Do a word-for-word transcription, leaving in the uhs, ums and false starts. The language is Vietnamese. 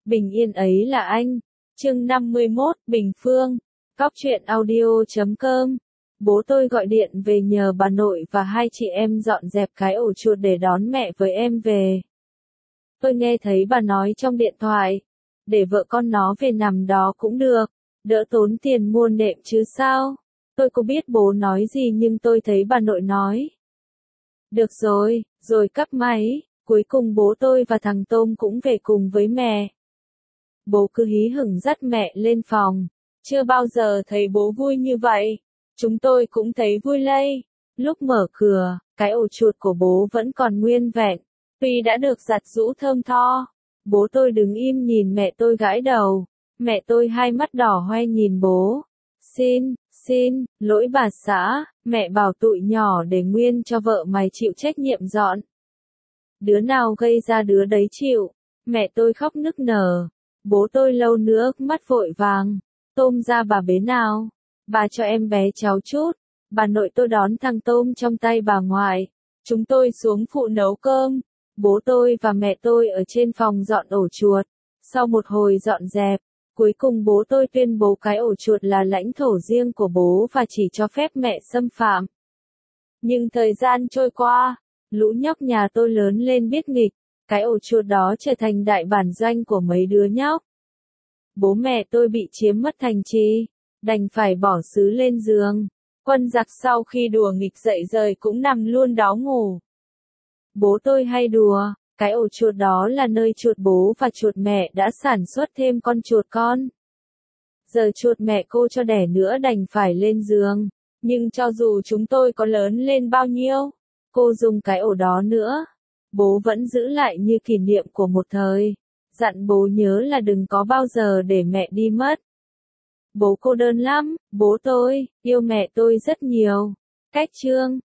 Bình yên ấy là anh. Chương năm mươi mốt, Bình Phương. Cóc truyện audio chấm com. Bố tôi gọi điện về nhờ bà nội và hai chị em dọn dẹp cái ổ chuột để đón mẹ với em về. Tôi nghe thấy bà nói trong điện thoại, để vợ con nó về nằm đó cũng được, đỡ tốn tiền mua nệm chứ sao. Tôi có biết bố nói gì nhưng tôi thấy bà nội nói. Được rồi, rồi cắp máy, cuối cùng bố tôi và thằng Tôm cũng về cùng với mẹ. Bố cứ hí hửng dắt mẹ lên phòng, chưa bao giờ thấy bố vui như vậy. Chúng tôi cũng thấy vui lây. Lúc mở cửa, cái ổ chuột của bố vẫn còn nguyên vẹn, tuy đã được giặt giũ thơm tho. Bố tôi đứng im nhìn mẹ tôi gãi đầu. Mẹ tôi hai mắt đỏ hoe nhìn bố. Xin, xin, lỗi bà xã, mẹ bảo tụi nhỏ để nguyên cho vợ mày chịu trách nhiệm dọn. Đứa nào gây ra đứa đấy chịu. Mẹ tôi khóc nức nở. Bố tôi lâu nữa mắt vội vàng. Tôm ra bà bế nào. Bà cho em bé cháu chút. Bà nội tôi đón thằng Tôm trong tay bà ngoại. Chúng tôi xuống phụ nấu cơm. Bố tôi và mẹ tôi ở trên phòng dọn ổ chuột. Sau một hồi dọn dẹp, cuối cùng bố tôi tuyên bố cái ổ chuột là lãnh thổ riêng của bố và chỉ cho phép mẹ xâm phạm. Nhưng thời gian trôi qua, lũ nhóc nhà tôi lớn lên biết nghịch, cái ổ chuột đó trở thành đại bản doanh của mấy đứa nhóc. Bố mẹ tôi bị chiếm mất thành trì, đành phải bỏ xứ lên giường. Quân giặc sau khi đùa nghịch dậy rời cũng nằm luôn đó ngủ. Bố tôi hay đùa, cái ổ chuột đó là nơi chuột bố và chuột mẹ đã sản xuất thêm con chuột con. Giờ chuột mẹ cô cho đẻ nữa đành phải lên giường, nhưng cho dù chúng tôi có lớn lên bao nhiêu, cô dùng cái ổ đó nữa. Bố vẫn giữ lại như kỷ niệm của một thời, dặn bố nhớ là đừng có bao giờ để mẹ đi mất. Bố cô đơn lắm, bố tôi, yêu mẹ tôi rất nhiều. Cách chương